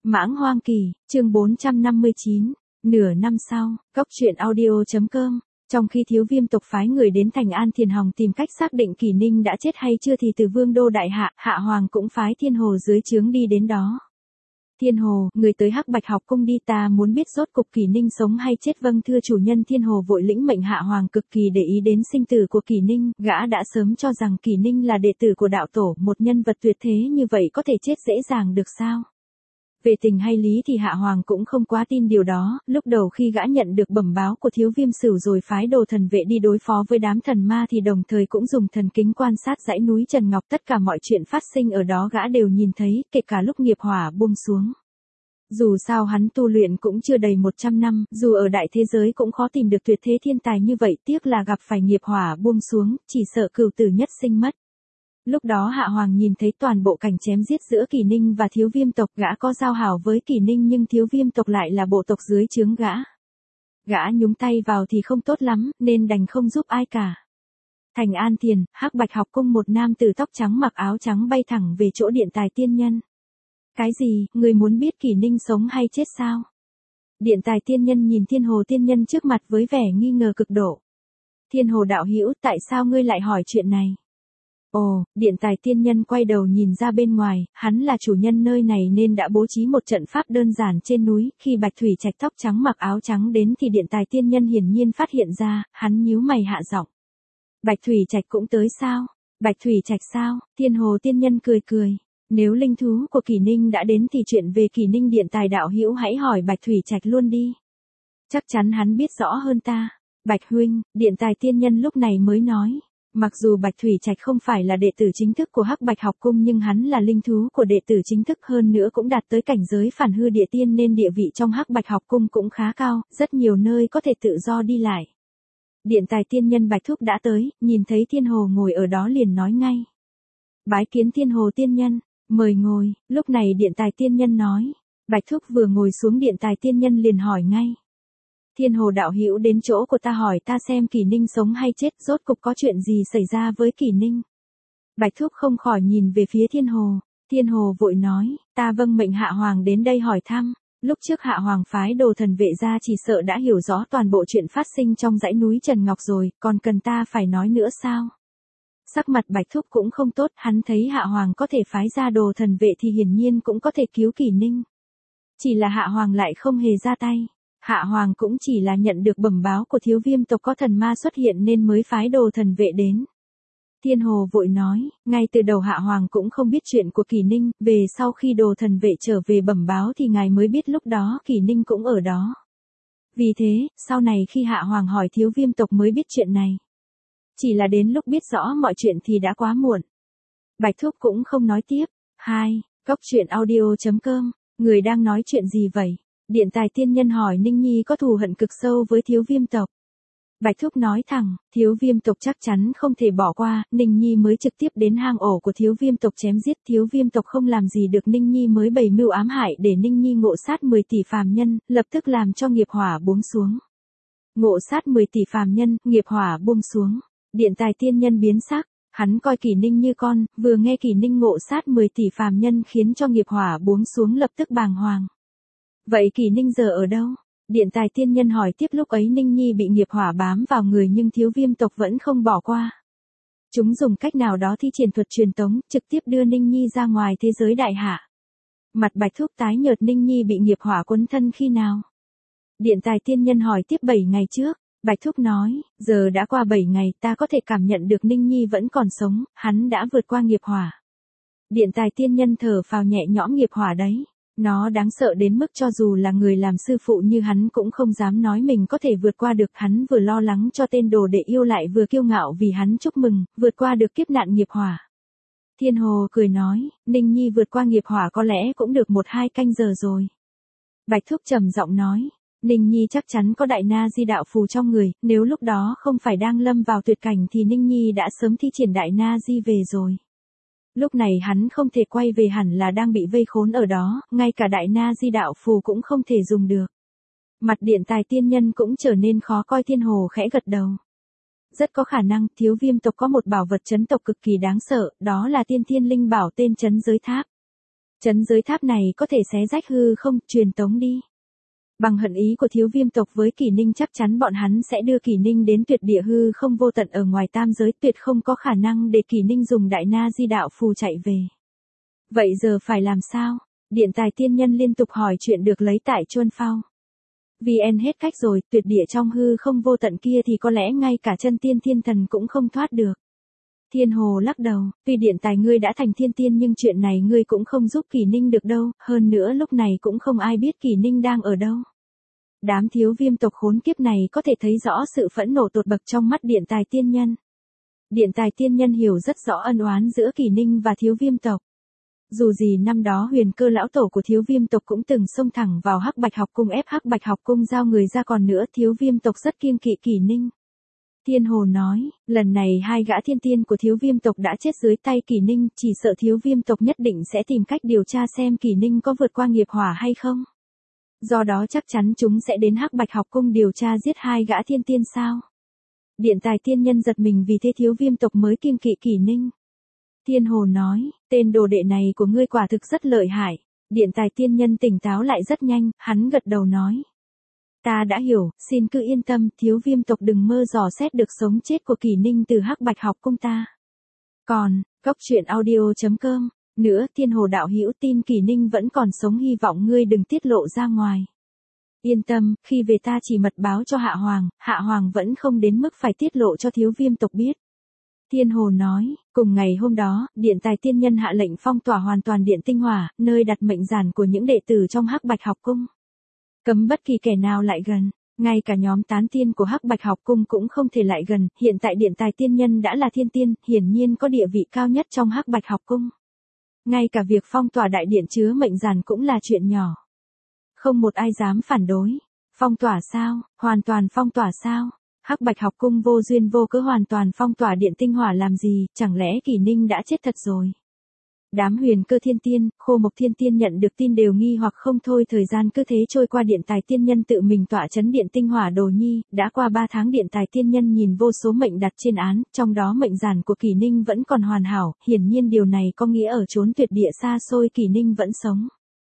Mãng Hoang Kỳ, chương 459, nửa năm sau, Cốc truyện audio.com. Trong khi Thiếu Viêm tộc phái người đến thành An Thiền Hòng tìm cách xác định Kỷ Ninh đã chết hay chưa thì từ Vương đô đại hạ, Hạ Hoàng cũng phái Thiên Hồ dưới trướng đi đến đó. Thiên Hồ, người tới Hắc Bạch học cung đi, ta muốn biết rốt cục Kỷ Ninh sống hay chết. Vâng thưa chủ nhân. Thiên Hồ vội lĩnh mệnh. Hạ Hoàng cực kỳ để ý đến sinh tử của Kỷ Ninh, gã đã sớm cho rằng Kỷ Ninh là đệ tử của đạo tổ, một nhân vật tuyệt thế như vậy có thể chết dễ dàng được sao? Về tình hay lý thì Hạ Hoàng cũng không quá tin điều đó. Lúc đầu khi gã nhận được bẩm báo của Thiếu Viêm Sửu rồi phái đồ thần vệ đi đối phó với đám thần ma thì đồng thời cũng dùng thần kính quan sát dãy núi Trần Ngọc. Tất cả mọi chuyện phát sinh ở đó gã đều nhìn thấy, kể cả lúc nghiệp hỏa buông xuống. Dù sao hắn tu luyện cũng chưa đầy 100 năm, dù ở đại thế giới cũng khó tìm được tuyệt thế thiên tài như vậy, tiếc là gặp phải nghiệp hỏa buông xuống, chỉ sợ cửu tử nhất sinh mất. Lúc đó Hạ Hoàng nhìn thấy toàn bộ cảnh chém giết giữa Kỷ Ninh và Thiếu Viêm tộc, gã có giao hảo với Kỷ Ninh nhưng Thiếu Viêm tộc lại là bộ tộc dưới trướng gã. Gã nhúng tay vào thì không tốt lắm, nên đành không giúp ai cả. Thành An Thiền, Hắc Bạch học cung, một nam tử tóc trắng mặc áo trắng bay thẳng về chỗ Điện Tài Tiên Nhân. Cái gì, người muốn biết Kỷ Ninh sống hay chết sao? Điện Tài Tiên Nhân nhìn Thiên Hồ Tiên Nhân trước mặt với vẻ nghi ngờ cực độ. Thiên Hồ đạo hữu, tại sao ngươi lại hỏi chuyện này? Ồ, Điện Tài Tiên Nhân quay đầu nhìn ra bên ngoài, hắn là chủ nhân nơi này nên đã bố trí một trận pháp đơn giản trên núi. Khi Bạch Thủy Trạch tóc trắng mặc áo trắng đến thì Điện Tài Tiên Nhân hiển nhiên phát hiện ra, hắn nhíu mày hạ giọng. Bạch Thủy Trạch cũng tới sao? Bạch Thủy Trạch sao? Thiên Hồ Tiên Nhân cười cười. Nếu linh thú của Kỷ Ninh đã đến thì chuyện về Kỷ Ninh Điện Tài đạo hữu hãy hỏi Bạch Thủy Trạch luôn đi. Chắc chắn hắn biết rõ hơn ta. Bạch huynh, Điện Tài Tiên Nhân lúc này mới nói. Mặc dù Bạch Thủy Trạch không phải là đệ tử chính thức của Hắc Bạch học cung nhưng hắn là linh thú của đệ tử chính thức, hơn nữa cũng đạt tới cảnh giới phản hư địa tiên nên địa vị trong Hắc Bạch học cung cũng khá cao, rất nhiều nơi có thể tự do đi lại. Điện Tài Tiên Nhân Bạch Thúc đã tới, nhìn thấy Thiên Hồ ngồi ở đó liền nói ngay. Bái kiến Thiên Hồ Tiên Nhân, mời ngồi. Lúc này Điện Tài Tiên Nhân nói. Bạch Thúc vừa ngồi xuống Điện Tài Tiên Nhân liền hỏi ngay. Thiên Hồ đạo hữu đến chỗ của ta hỏi ta xem Kỷ Ninh sống hay chết, rốt cục có chuyện gì xảy ra với Kỷ Ninh? Bạch Thúc không khỏi nhìn về phía Thiên Hồ. Thiên Hồ vội nói, ta vâng mệnh Hạ Hoàng đến đây hỏi thăm. Lúc trước Hạ Hoàng phái đồ thần vệ ra chỉ sợ đã hiểu rõ toàn bộ chuyện phát sinh trong dãy núi Trần Ngọc rồi, còn cần ta phải nói nữa sao? Sắc mặt Bạch Thúc cũng không tốt, hắn thấy Hạ Hoàng có thể phái ra đồ thần vệ thì hiển nhiên cũng có thể cứu Kỷ Ninh. Chỉ là Hạ Hoàng lại không hề ra tay. Hạ Hoàng cũng chỉ là nhận được bẩm báo của Thiếu Viêm tộc có thần ma xuất hiện nên mới phái đồ thần vệ đến. Thiên Hồ vội nói, ngay từ đầu Hạ Hoàng cũng không biết chuyện của Kỷ Ninh, về sau khi đồ thần vệ trở về bẩm báo thì ngài mới biết lúc đó Kỷ Ninh cũng ở đó. Vì thế, sau này khi Hạ Hoàng hỏi Thiếu Viêm tộc mới biết chuyện này. Chỉ là đến lúc biết rõ mọi chuyện thì đã quá muộn. Bạch Thúc cũng không nói tiếp. 2. Cốc truyện audio.com. Người đang nói chuyện gì vậy? Điện Tài Tiên Nhân hỏi. Ninh Nhi có thù hận cực sâu với Thiếu Viêm tộc. Bạch Thúc nói thẳng, Thiếu Viêm tộc chắc chắn không thể bỏ qua, Ninh Nhi mới trực tiếp đến hang ổ của Thiếu Viêm tộc chém giết. Thiếu Viêm tộc không làm gì được Ninh Nhi mới bày mưu ám hại để Ninh Nhi ngộ sát 10 tỷ phàm nhân, lập tức làm cho nghiệp hỏa buông xuống. Ngộ sát 10 tỷ phàm nhân, nghiệp hỏa buông xuống. Điện Tài Tiên Nhân biến sắc, hắn coi Kỷ Ninh như con, vừa nghe Kỷ Ninh ngộ sát 10 tỷ phàm nhân khiến cho nghiệp hỏa buông xuống lập tức bàng hoàng. Vậy Kỷ Ninh giờ ở đâu? Điện Tài Tiên Nhân hỏi tiếp. Lúc ấy Ninh Nhi bị nghiệp hỏa bám vào người nhưng Thiếu Viêm tộc vẫn không bỏ qua. Chúng dùng cách nào đó thi triển thuật truyền tống, trực tiếp đưa Ninh Nhi ra ngoài thế giới đại hạ. Mặt Bạch Thúc tái nhợt. Ninh Nhi bị nghiệp hỏa quấn thân khi nào? Điện Tài Tiên Nhân hỏi tiếp. 7 ngày trước. Bạch Thúc nói, giờ đã qua 7 ngày, ta có thể cảm nhận được Ninh Nhi vẫn còn sống, hắn đã vượt qua nghiệp hỏa. Điện Tài Tiên Nhân thở phào nhẹ nhõm. Nghiệp hỏa đấy, nó đáng sợ đến mức cho dù là người làm sư phụ như hắn cũng không dám nói mình có thể vượt qua được. Hắn vừa lo lắng cho tên đồ đệ yêu lại vừa kiêu ngạo vì hắn chúc mừng, vượt qua được kiếp nạn nghiệp hỏa. Thiên Hồ cười nói, Ninh Nhi vượt qua nghiệp hỏa có lẽ cũng được 1-2 canh giờ rồi. Bạch Thúc trầm giọng nói. Ninh Nhi chắc chắn có đại na di đạo phù trong người, nếu lúc đó không phải đang lâm vào tuyệt cảnh thì Ninh Nhi đã sớm thi triển đại na di về rồi. Lúc này hắn không thể quay về, hẳn là đang bị vây khốn ở đó, ngay cả đại na di đạo phù cũng không thể dùng được. Mặt Điện Tài Tiên Nhân cũng trở nên khó coi. Thiên Hồ khẽ gật đầu. Rất có khả năng Thiếu Viêm tộc có một bảo vật trấn tộc cực kỳ đáng sợ, đó là tiên thiên linh bảo tên Trấn Giới Tháp. Chấn giới tháp này có thể xé rách hư không, truyền tống đi. Bằng hận ý của Thiếu Viêm tộc với Kỷ Ninh chắc chắn bọn hắn sẽ đưa Kỷ Ninh đến tuyệt địa hư không vô tận ở ngoài tam giới, tuyệt không có khả năng để Kỷ Ninh dùng đại na di đạo phù chạy về. Vậy giờ phải làm sao? Điện Tài tiên nhân liên tục hỏi chuyện được lấy tại Chuân Phao. VN hết cách rồi, tuyệt địa trong hư không vô tận kia thì có lẽ ngay cả chân tiên thiên thần cũng không thoát được. Thiên Hồ lắc đầu, tuy Điện Tài ngươi đã thành thiên tiên nhưng chuyện này ngươi cũng không giúp Kỷ Ninh được đâu, hơn nữa lúc này cũng không ai biết Kỷ Ninh đang ở đâu. Đám Thiếu Viêm tộc khốn kiếp này có thể thấy rõ sự phẫn nộ tột bậc trong mắt Điện Tài tiên nhân. Điện Tài tiên nhân hiểu rất rõ ân oán giữa Kỷ Ninh và Thiếu Viêm tộc. Dù gì năm đó Huyền Cơ lão tổ của Thiếu Viêm tộc cũng từng xông thẳng vào Hắc Bạch học cung ép Hắc Bạch học cung giao người ra, còn nữa Thiếu Viêm tộc rất kiêng kỵ Kỷ Ninh. Thiên Hồ nói, lần này hai gã thiên tiên của Thiếu Viêm tộc đã chết dưới tay Kỷ Ninh, chỉ sợ Thiếu Viêm tộc nhất định sẽ tìm cách điều tra xem Kỷ Ninh có vượt qua nghiệp hỏa hay không. Do đó chắc chắn chúng sẽ đến Hắc Bạch học cung điều tra giết hai gã thiên tiên sao? Điện Tài tiên nhân giật mình vì thế Thiếu Viêm tộc mới kiêng kỵ Kỷ Ninh. Thiên Hồ nói, tên đồ đệ này của ngươi quả thực rất lợi hại. Điện Tài tiên nhân tỉnh táo lại rất nhanh, hắn gật đầu nói. Ta đã hiểu, xin cứ yên tâm, Thiếu Viêm tộc đừng mơ dò xét được sống chết của Kỷ Ninh từ Hắc Bạch học cung ta. Còn, coctruyện.audio.com, nữa Thiên Hồ đạo hữu tin Kỷ Ninh vẫn còn sống, hy vọng ngươi đừng tiết lộ ra ngoài. Yên tâm, khi về ta chỉ mật báo cho Hạ Hoàng vẫn không đến mức phải tiết lộ cho Thiếu Viêm tộc biết. Thiên Hồ nói, cùng ngày hôm đó, Điện Tài tiên nhân hạ lệnh phong tỏa hoàn toàn Điện Tinh Hỏa, nơi đặt mệnh giản của những đệ tử trong Hắc Bạch học cung. Cấm bất kỳ kẻ nào lại gần, ngay cả nhóm tán tiên của Hắc Bạch học cung cũng không thể lại gần, hiện tại Điện Tài tiên nhân đã là thiên tiên, hiển nhiên có địa vị cao nhất trong Hắc Bạch học cung. Ngay cả việc phong tỏa đại điện chứa mệnh giản cũng là chuyện nhỏ. Không một ai dám phản đối. Phong tỏa sao? Hoàn toàn phong tỏa sao? Hắc Bạch học cung vô duyên vô cớ hoàn toàn phong tỏa Điện Tinh Hỏa làm gì, chẳng lẽ Kỷ Ninh đã chết thật rồi? Đám Huyền Cơ thiên tiên, Khô Mộc thiên tiên nhận được tin đều nghi hoặc không thôi, thời gian cứ thế trôi qua. Điện Tài tiên nhân tự mình tọa chấn Điện Tinh Hỏa đồ nhi, đã qua 3 tháng Điện Tài tiên nhân nhìn vô số mệnh đặt trên án, trong đó mệnh giản của Kỷ Ninh vẫn còn hoàn hảo, hiển nhiên điều này có nghĩa ở chốn tuyệt địa xa xôi Kỷ Ninh vẫn sống.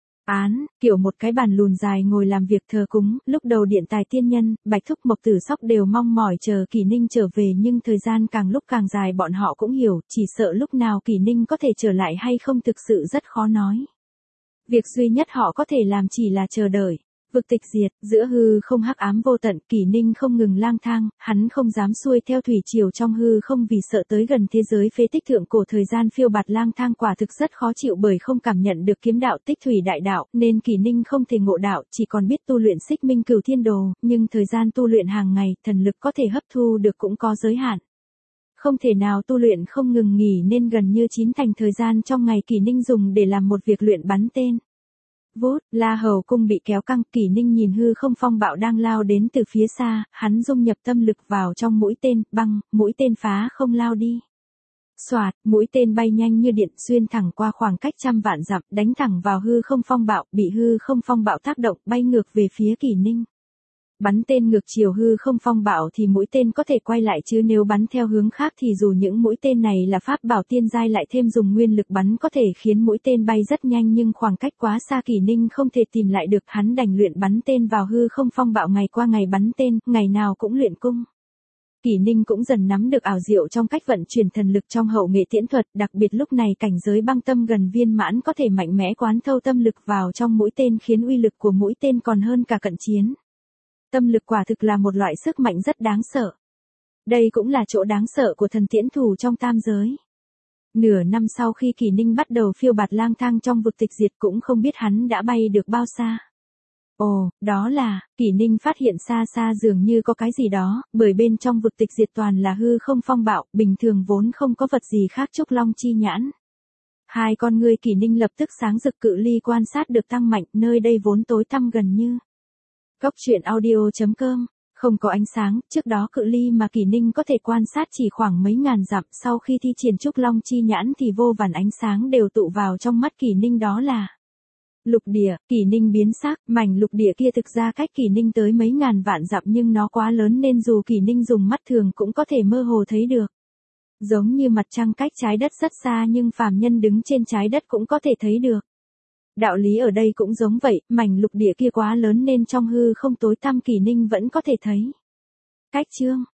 Án, kiểu một cái bàn lùn dài ngồi làm việc thờ cúng, lúc đầu Điện Tài tiên nhân, Bạch Thúc Mộc Tử Sóc đều mong mỏi chờ Kỷ Ninh trở về, nhưng thời gian càng lúc càng dài, bọn họ cũng hiểu, chỉ sợ lúc nào Kỷ Ninh có thể trở lại hay không thực sự rất khó nói. Việc duy nhất họ có thể làm chỉ là chờ đợi. Vực tịch diệt, giữa hư không hắc ám vô tận, Kỷ Ninh không ngừng lang thang, hắn không dám xuôi theo thủy triều trong hư không vì sợ tới gần thế giới phế tích thượng cổ, thời gian phiêu bạt lang thang quả thực rất khó chịu, bởi không cảm nhận được kiếm đạo tích thủy đại đạo, nên Kỷ Ninh không thể ngộ đạo, chỉ còn biết tu luyện Xích Minh Cửu Thiên Đồ, nhưng thời gian tu luyện hàng ngày, thần lực có thể hấp thu được cũng có giới hạn. Không thể nào tu luyện không ngừng nghỉ nên gần như 9/10 thời gian trong ngày Kỷ Ninh dùng để làm một việc luyện bắn tên. Vút, La Hầu cung bị kéo căng, Kỷ Ninh nhìn hư không phong bạo đang lao đến từ phía xa, hắn dung nhập tâm lực vào trong mũi tên, băng, mũi tên phá không lao đi. Soạt, mũi tên bay nhanh như điện xuyên thẳng qua khoảng cách trăm vạn dặm, đánh thẳng vào hư không phong bạo, bị hư không phong bạo tác động, bay ngược về phía Kỷ Ninh. Bắn tên ngược chiều hư không phong bạo thì mũi tên có thể quay lại, chứ nếu bắn theo hướng khác thì dù những mũi tên này là pháp bảo tiên giai lại thêm dùng nguyên lực bắn có thể khiến mũi tên bay rất nhanh, nhưng khoảng cách quá xa Kỷ Ninh không thể tìm lại được, hắn đành luyện bắn tên vào hư không phong bạo, ngày qua ngày bắn tên, ngày nào cũng luyện cung. Kỷ Ninh cũng dần nắm được ảo diệu trong cách vận chuyển thần lực trong hậu nghệ tiễn thuật, đặc biệt lúc này cảnh giới băng tâm gần viên mãn có thể mạnh mẽ quán thâu tâm lực vào trong mũi tên, khiến uy lực của mũi tên còn hơn cả cận chiến. Tâm lực quả thực là một loại sức mạnh rất đáng sợ. Đây cũng là chỗ đáng sợ của thần tiễn thủ trong tam giới. Nửa năm sau khi Kỷ Ninh bắt đầu phiêu bạt lang thang trong vực tịch diệt, cũng không biết hắn đã bay được bao xa. Ồ, đó là, Kỷ Ninh phát hiện xa xa dường như có cái gì đó, bởi bên trong vực tịch diệt toàn là hư không phong bạo, bình thường vốn không có vật gì khác. Trúc Long chi nhãn. Hai con ngươi Kỷ Ninh lập tức sáng rực, cự ly quan sát được tăng mạnh, nơi đây vốn tối tăm gần như. Coctruyện.audio.com, không có ánh sáng, trước đó cự ly mà Kỷ Ninh có thể quan sát chỉ khoảng mấy ngàn dặm, sau khi thi triển Trúc Long chi nhãn thì vô vàn ánh sáng đều tụ vào trong mắt Kỷ Ninh, đó là lục địa. Kỷ Ninh biến sắc, mảnh lục địa kia thực ra cách Kỷ Ninh tới mấy ngàn vạn dặm nhưng nó quá lớn nên dù Kỷ Ninh dùng mắt thường cũng có thể mơ hồ thấy được. Giống như mặt trăng cách trái đất rất xa nhưng phàm nhân đứng trên trái đất cũng có thể thấy được. Đạo lý ở đây cũng giống vậy, mảnh lục địa kia quá lớn nên trong hư không tối tăm Kỷ Ninh vẫn có thể thấy. Cách chương